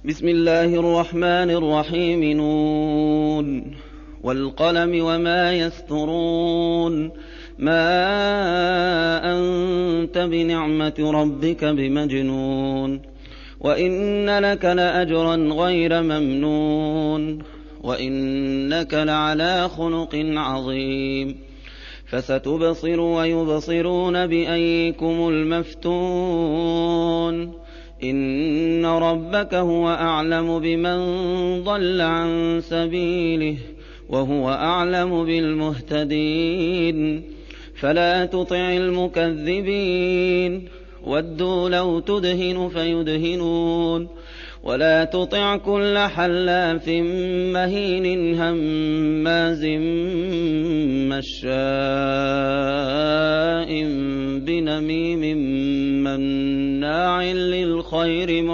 بسم الله الرحمن الرحيم. نون والقلم وما يسطرون. ما أنت بنعمة ربك بمجنون. وإن لك لأجرا غير ممنون. وإنك لعلى خلق عظيم. فستبصر ويبصرون بأيكم المفتون. إن ربك هو أعلم بمن ضل عن سبيله وهو أعلم بالمهتدين. فلا تطع المكذبين. ودوا لو تدهن فيدهنون. ولا تطع كل حلاف مهين هماز مشاء بنميم مناع للخير